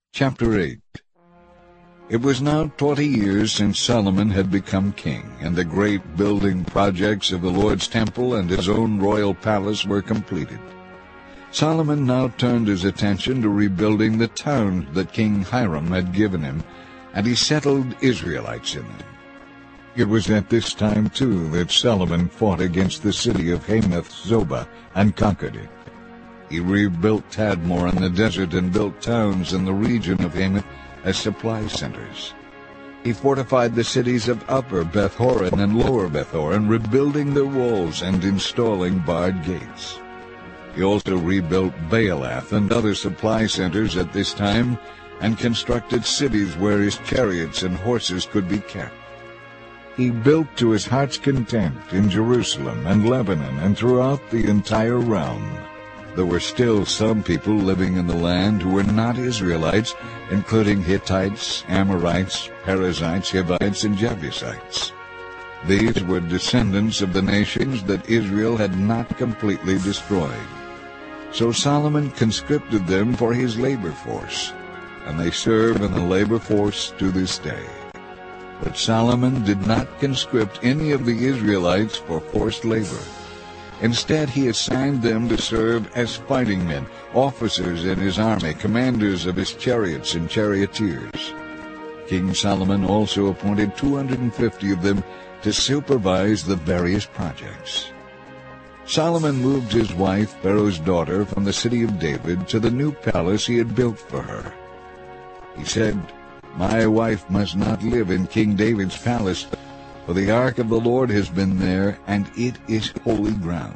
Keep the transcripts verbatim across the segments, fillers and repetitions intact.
Chapter eight. It was now twenty years since Solomon had become king, and the great building projects of the Lord's temple and his own royal palace were completed. Solomon now turned his attention to rebuilding the towns that King Hiram had given him, and he settled Israelites in them. It was at this time, too, that Solomon fought against the city of Hamath-zobah and conquered it. He rebuilt Tadmor in the desert and built towns in the region of Hamath as supply centers. He fortified the cities of Upper Beth-horon and Lower Beth-horon, rebuilding their walls and installing barred gates. He also rebuilt Baalath and other supply centers at this time and constructed cities where his chariots and horses could be kept. He built to his heart's content in Jerusalem and Lebanon and throughout the entire realm. There were still some people living in the land who were not Israelites, including Hittites, Amorites, Perizzites, Hivites, and Jebusites. These were descendants of the nations that Israel had not completely destroyed. So Solomon conscripted them for his labor force, and they serve in the labor force to this day. But Solomon did not conscript any of the Israelites for forced labor. Instead, he assigned them to serve as fighting men, officers in his army, commanders of his chariots and charioteers. King Solomon also appointed two hundred fifty of them to supervise the various projects. Solomon moved his wife, Pharaoh's daughter, from the city of David to the new palace he had built for her. He said, "My wife must not live in King David's palace, for the ark of the Lord has been there, and it is holy ground."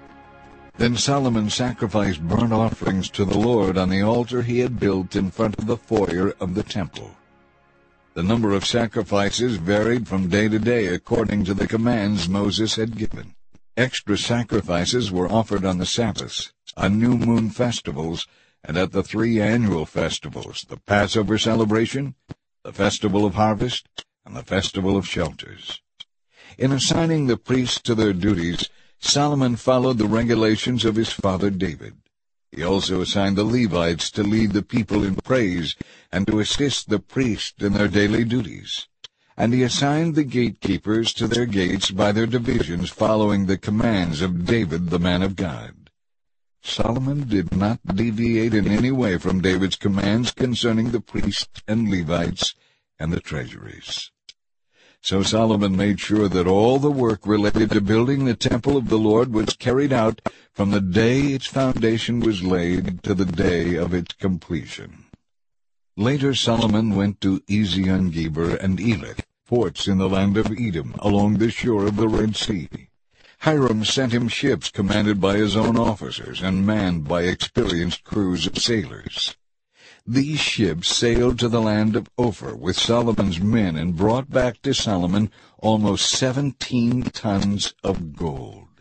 Then Solomon sacrificed burnt offerings to the Lord on the altar he had built in front of the foyer of the temple. The number of sacrifices varied from day to day according to the commands Moses had given. Extra sacrifices were offered on the Sabbaths, on new moon festivals, and at the three annual festivals, the Passover celebration, the Festival of Harvest, and the Festival of Shelters. In assigning the priests to their duties, Solomon followed the regulations of his father David. He also assigned the Levites to lead the people in praise and to assist the priests in their daily duties. And he assigned the gatekeepers to their gates by their divisions, following the commands of David the man of God. Solomon did not deviate in any way from David's commands concerning the priests and Levites and the treasuries. So Solomon made sure that all the work related to building the temple of the Lord was carried out from the day its foundation was laid to the day of its completion. Later Solomon went to Ezion-Geber and Elath, ports in the land of Edom, along the shore of the Red Sea. Hiram sent him ships commanded by his own officers and manned by experienced crews of sailors. These ships sailed to the land of Ophir with Solomon's men and brought back to Solomon almost seventeen tons of gold.